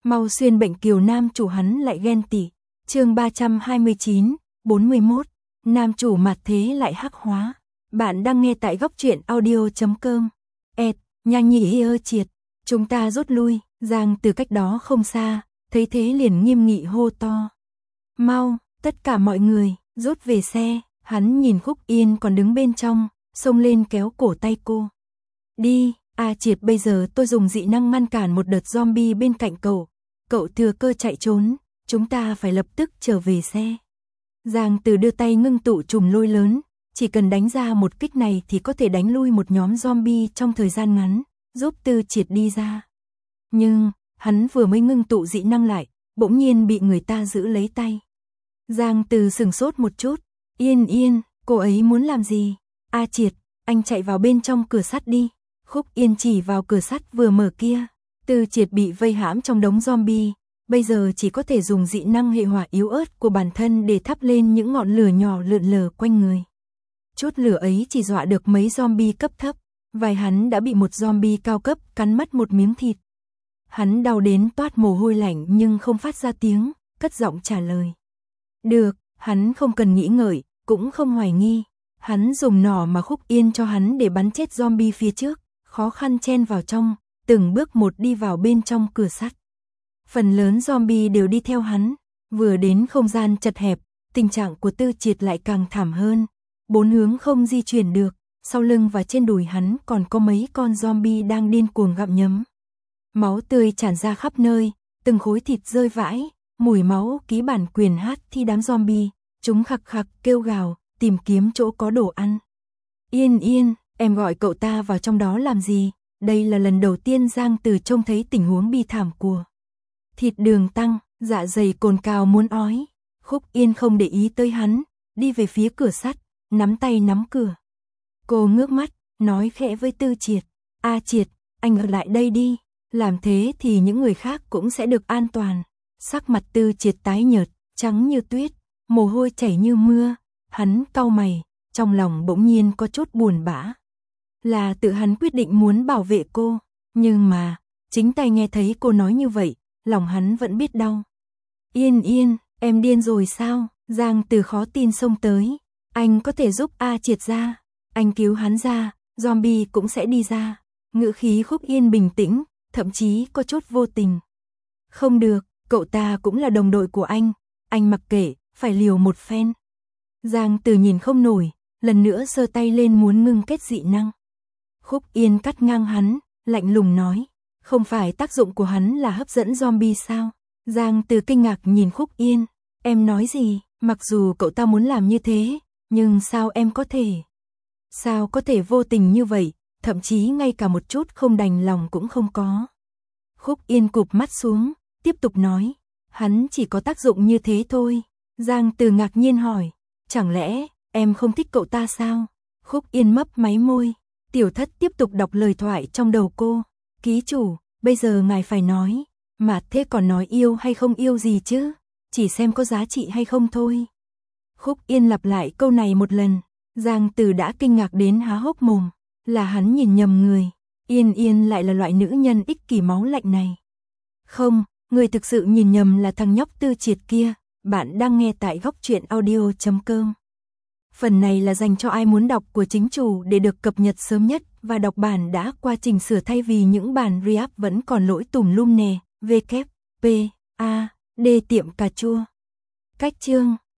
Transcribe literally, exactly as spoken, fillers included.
Mau xuyên bệnh kiều nam chủ hắn lại ghen tị. Chương ba trăm hai mươi chín, bốn mươi mốt. Nam chủ mặt thế lại hắc hóa. Bạn đang nghe tại góc truyện audio chấm com. Ẹt, nhanh nhỉ ơ triệt. Chúng ta rút lui. Giang từ cách đó không xa, thấy thế liền nghiêm nghị hô to. Mau, tất cả mọi người, rút về xe. Hắn nhìn Khúc Yên còn đứng bên trong, xông lên kéo cổ tay cô. Đi, A Triệt, bây giờ tôi dùng dị năng ngăn cản một đợt zombie bên cạnh cậu. Cậu thừa cơ chạy trốn, chúng ta phải lập tức trở về xe. Giang Từ đưa tay ngưng tụ chùm lôi lớn, chỉ cần đánh ra một kích này thì có thể đánh lui một nhóm zombie trong thời gian ngắn, giúp Tư Triệt đi ra. Nhưng, hắn vừa mới ngưng tụ dị năng lại, bỗng nhiên bị người ta giữ lấy tay. Giang Từ sửng sốt một chút. Yên Yên, cô ấy muốn làm gì? A Triệt, anh chạy vào bên trong cửa sắt đi. Khúc Yên chỉ vào cửa sắt vừa mở kia. Tư Triệt bị vây hãm trong đống zombie, bây giờ chỉ có thể dùng dị năng hệ hỏa yếu ớt của bản thân để thắp lên những ngọn lửa nhỏ lượn lờ quanh người. Chút lửa ấy chỉ dọa được mấy zombie cấp thấp, vai hắn đã bị một zombie cao cấp cắn mất một miếng thịt. Hắn đau đến toát mồ hôi lạnh nhưng không phát ra tiếng, cất giọng trả lời. Được, hắn không cần nghĩ ngợi, cũng không hoài nghi. Hắn dùng nỏ mà Khúc Yên cho hắn để bắn chết zombie phía trước, khó khăn chen vào trong, từng bước một đi vào bên trong cửa sắt. Phần lớn zombie đều đi theo hắn, vừa đến không gian chật hẹp, tình trạng của Tư Triệt lại càng thảm hơn. Bốn hướng không di chuyển được, sau lưng và trên đùi hắn còn có mấy con zombie đang điên cuồng gặm nhấm. Máu tươi tràn ra khắp nơi, từng khối thịt rơi vãi, mùi máu ký bản quyền hát thi đám zombie, chúng khặc khặc kêu gào, tìm kiếm chỗ có đồ ăn. Yên Yên, em gọi cậu ta vào trong đó làm gì? Đây là lần đầu tiên Giang Từ trông thấy tình huống bi thảm của thịt đường tăng, dạ dày cồn cào muốn ói. Khúc Yên không để ý tới hắn, đi về phía cửa sắt, nắm tay nắm cửa. Cô ngước mắt, nói khẽ với Tư Triệt. A Triệt, anh ở lại đây đi, làm thế thì những người khác cũng sẽ được an toàn. Sắc mặt Tư Triệt tái nhợt, trắng như tuyết, mồ hôi chảy như mưa. Hắn cau mày, trong lòng bỗng nhiên có chút buồn bã. Là tự hắn quyết định muốn bảo vệ cô, nhưng mà, chính tay nghe thấy cô nói như vậy, lòng hắn vẫn biết đau. Yên Yên, em điên rồi sao? Giang Từ khó tin xông tới. Anh có thể giúp A Triệt ra, anh cứu hắn ra, zombie cũng sẽ đi ra. Ngữ khí Khúc Yên bình tĩnh, thậm chí có chút vô tình. Không được, cậu ta cũng là đồng đội của anh, anh mặc kệ, phải liều một phen. Giang Từ nhìn không nổi, lần nữa giơ tay lên muốn ngưng kết dị năng. Khúc Yên cắt ngang hắn, lạnh lùng nói, không phải tác dụng của hắn là hấp dẫn zombie sao? Giang Từ kinh ngạc nhìn Khúc Yên, em nói gì? Mặc dù cậu ta muốn làm như thế, nhưng sao em có thể? Sao có thể vô tình như vậy, thậm chí ngay cả một chút không đành lòng cũng không có. Khúc Yên cụp mắt xuống, tiếp tục nói, hắn chỉ có tác dụng như thế thôi. Giang Từ ngạc nhiên hỏi, chẳng lẽ em không thích cậu ta sao? Khúc Yên mấp máy môi, tiểu thất tiếp tục đọc lời thoại trong đầu cô. Ký chủ, bây giờ ngài phải nói, mà thế còn nói yêu hay không yêu gì chứ? Chỉ xem có giá trị hay không thôi. Khúc Yên lặp lại câu này một lần, Giang Từ đã kinh ngạc đến há hốc mồm, là hắn nhìn nhầm người. Yên Yên lại là loại nữ nhân ích kỷ máu lạnh này. Không, người thực sự nhìn nhầm là thằng nhóc Tư Triệt kia. Bạn đang nghe tại góc truyện audio chấm com. Phần này là dành cho ai muốn đọc của chính chủ để được cập nhật sớm nhất và đọc bản đã qua chỉnh sửa thay vì những bản re-up vẫn còn lỗi tùm lum nè. W P A D tiệm cà chua. Cách chương